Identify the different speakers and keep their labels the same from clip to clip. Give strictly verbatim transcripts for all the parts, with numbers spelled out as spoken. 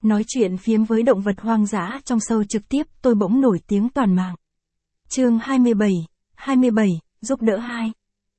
Speaker 1: Nói chuyện phiếm với động vật hoang dã trong show trực tiếp tôi bỗng nổi tiếng toàn mạng. Chương hai mươi bảy, hai mươi bảy, giúp đỡ hai.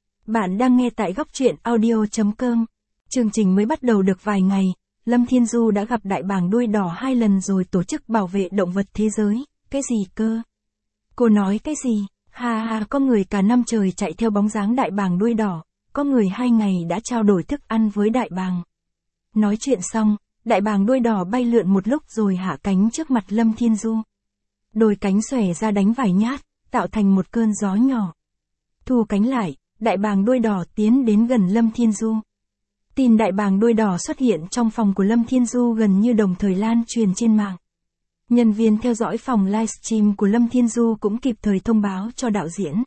Speaker 1: Bạn đang nghe tại góc truyện audio chấm com. Chương trình mới bắt đầu được vài ngày, Lâm Thiên Du đã gặp đại bàng đuôi đỏ hai lần rồi tổ chức bảo vệ động vật thế giới. Cái gì cơ? Cô nói cái gì? Hà hà, có người cả năm trời chạy theo bóng dáng đại bàng đuôi đỏ, có người hai ngày đã trao đổi thức ăn với đại bàng. Nói chuyện xong, đại bàng đuôi đỏ bay lượn một lúc rồi hạ cánh trước mặt Lâm Thiên Du. Đôi cánh xòe ra đánh vài nhát, tạo thành một cơn gió nhỏ. Thu cánh lại, đại bàng đuôi đỏ tiến đến gần Lâm Thiên Du. Tin đại bàng đuôi đỏ xuất hiện trong phòng của Lâm Thiên Du gần như đồng thời lan truyền trên mạng. Nhân viên theo dõi phòng livestream của Lâm Thiên Du cũng kịp thời thông báo cho đạo diễn.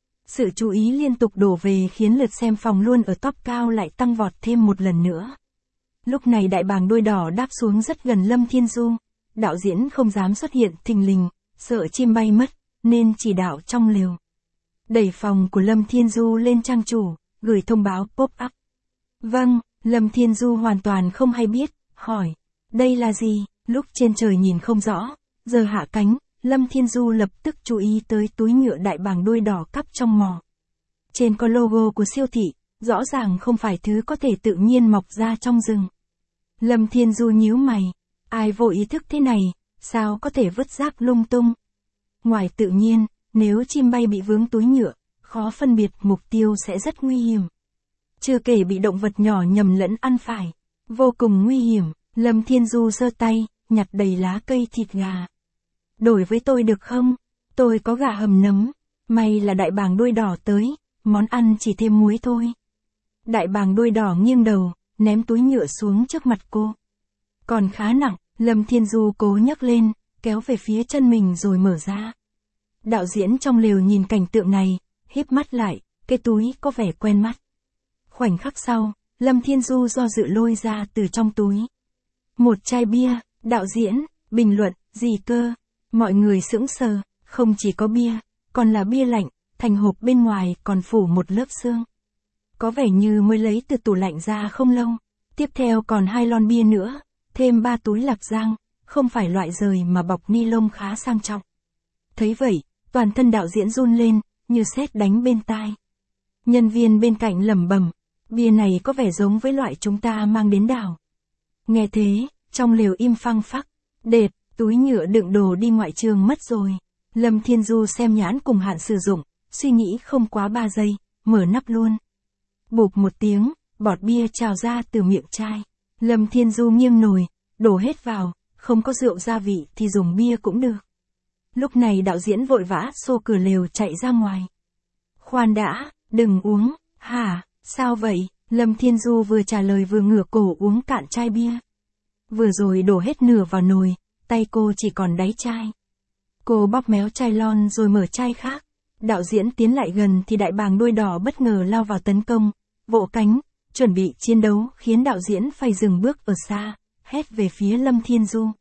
Speaker 1: Sự chú ý liên tục đổ về khiến lượt xem phòng luôn ở top cao lại tăng vọt thêm một lần nữa. Lúc này đại bàng đuôi đỏ đáp xuống rất gần Lâm Thiên Du. Đạo diễn không dám xuất hiện thình lình, sợ chim bay mất, nên chỉ đạo trong lều. Đẩy phòng của Lâm Thiên Du lên trang chủ, gửi thông báo pop-up. Vâng, Lâm Thiên Du hoàn toàn không hay biết, hỏi. Đây là gì? Lúc trên trời nhìn không rõ, giờ hạ cánh, Lâm Thiên Du lập tức chú ý tới túi nhựa đại bàng đuôi đỏ cắp trong mỏ. Trên có logo của siêu thị, rõ ràng không phải thứ có thể tự nhiên mọc ra trong rừng. Lâm Thiên Du nhíu mày, ai vô ý thức thế này, sao có thể vứt rác lung tung? Ngoài tự nhiên, nếu chim bay bị vướng túi nhựa, khó phân biệt mục tiêu sẽ rất nguy hiểm. Chưa kể bị động vật nhỏ nhầm lẫn ăn phải, vô cùng nguy hiểm. Lâm Thiên Du giơ tay, nhặt đầy lá cây thịt gà. Đổi với tôi được không? Tôi có gà hầm nấm. May là đại bàng đuôi đỏ tới, món ăn chỉ thêm muối thôi. Đại bàng đuôi đỏ nghiêng đầu, ném túi nhựa xuống trước mặt cô. Còn khá nặng, Lâm Thiên Du cố nhấc lên, kéo về phía chân mình rồi mở ra. Đạo diễn trong lều nhìn cảnh tượng này, híp mắt lại, cái túi có vẻ quen mắt. Khoảnh khắc sau, Lâm Thiên Du do dự lôi ra từ trong túi. Một chai bia, đạo diễn, bình luận, gì cơ? Mọi người sững sờ, không chỉ có bia, còn là bia lạnh, thành hộp bên ngoài còn phủ một lớp xương. Có vẻ như mới lấy từ tủ lạnh ra không lâu. Tiếp theo còn hai lon bia nữa, thêm ba túi lạp giang, không phải loại rời mà bọc ni lông khá sang trọng. Thấy vậy, toàn thân đạo diễn run lên, như sét đánh bên tai. Nhân viên bên cạnh lẩm bẩm, bia này có vẻ giống với loại chúng ta mang đến đảo. Nghe thế, trong lều im phăng phắc, đệt, túi nhựa đựng đồ đi ngoại trường mất rồi. Lâm Thiên Du xem nhãn cùng hạn sử dụng, suy nghĩ không quá ba giây, mở nắp luôn. Bụp một tiếng, bọt bia trào ra từ miệng chai. Lâm Thiên Du nghiêng nồi, đổ hết vào, không có rượu gia vị thì dùng bia cũng được. Lúc này đạo diễn vội vã xô cửa lều chạy ra ngoài. Khoan đã, đừng uống, hả, sao vậy? Lâm Thiên Du vừa trả lời vừa ngửa cổ uống cạn chai bia. Vừa rồi đổ hết nửa vào nồi, tay cô chỉ còn đáy chai. Cô bóp méo chai lon rồi mở chai khác. Đạo diễn tiến lại gần thì đại bàng đuôi đỏ bất ngờ lao vào tấn công, vỗ cánh, chuẩn bị chiến đấu khiến đạo diễn phải dừng bước ở xa, hét về phía Lâm Thiên Du.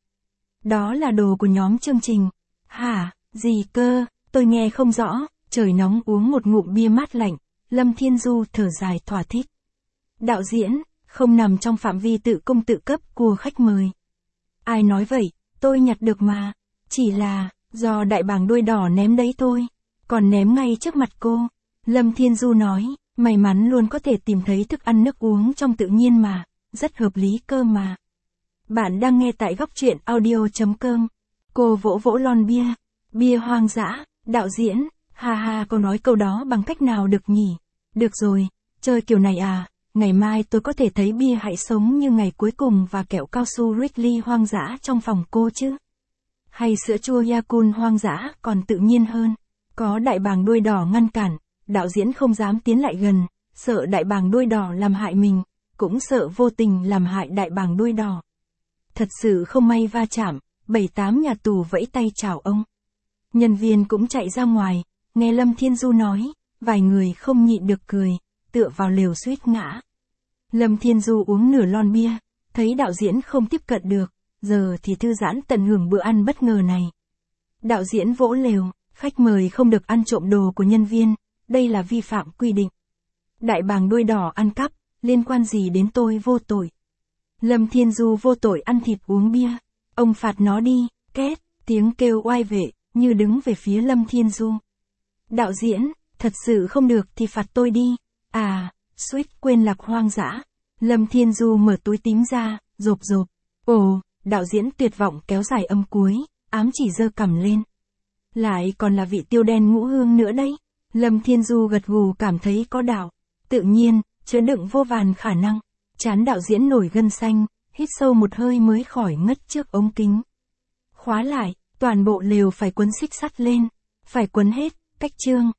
Speaker 1: Đó là đồ của nhóm chương trình. Hả, gì cơ, tôi nghe không rõ, trời nóng uống một ngụm bia mát lạnh, Lâm Thiên Du thở dài thỏa thích. Đạo diễn, không nằm trong phạm vi tự cung tự cấp của khách mời. Ai nói vậy, tôi nhặt được mà, chỉ là, do đại bàng đuôi đỏ ném đấy thôi, còn ném ngay trước mặt cô. Lâm Thiên Du nói, may mắn luôn có thể tìm thấy thức ăn nước uống trong tự nhiên mà, rất hợp lý cơ mà. Bạn đang nghe tại góc truyện audio chấm com. Cô vỗ vỗ lon bia, bia hoang dã, đạo diễn, ha ha, cô nói câu đó bằng cách nào được nhỉ? Được rồi, chơi kiểu này à, ngày mai tôi có thể thấy bia hãy sống như ngày cuối cùng và kẹo cao su Wrigley hoang dã trong phòng cô chứ? Hay sữa chua Yakult hoang dã còn tự nhiên hơn? Có đại bàng đuôi đỏ ngăn cản, đạo diễn không dám tiến lại gần, sợ đại bàng đuôi đỏ làm hại mình, cũng sợ vô tình làm hại đại bàng đuôi đỏ. Thật sự không may va chạm, bảy tám nhà tù vẫy tay chào ông. Nhân viên cũng chạy ra ngoài, nghe Lâm Thiên Du nói, vài người không nhịn được cười, tựa vào lều suýt ngã. Lâm Thiên Du uống nửa lon bia, thấy đạo diễn không tiếp cận được, giờ thì thư giãn tận hưởng bữa ăn bất ngờ này. Đạo diễn vỗ lều, khách mời không được ăn trộm đồ của nhân viên, đây là vi phạm quy định. Đại bàng đuôi đỏ ăn cắp, liên quan gì đến tôi vô tội? Lâm Thiên Du vô tội ăn thịt uống bia, Ông phạt nó đi, két, tiếng kêu oai vệ, như đứng về phía Lâm Thiên Du. Đạo diễn, thật sự không được thì phạt tôi đi. À, suýt quên Lạc Hoang Dã. Lâm Thiên Du mở túi tím ra, rộp rộp. Ồ, đạo diễn tuyệt vọng kéo dài âm cuối, ám chỉ giơ cằm lên. Lại còn là vị tiêu đen ngũ hương nữa đấy. Lâm Thiên Du gật gù cảm thấy có đạo. Tự nhiên, chứa đựng vô vàn khả năng. Trán đạo diễn nổi gân xanh, hít sâu một hơi mới khỏi ngất trước ống kính. Khóa lại, toàn bộ lều phải quấn xích sắt lên. Phải quấn hết, cách chương.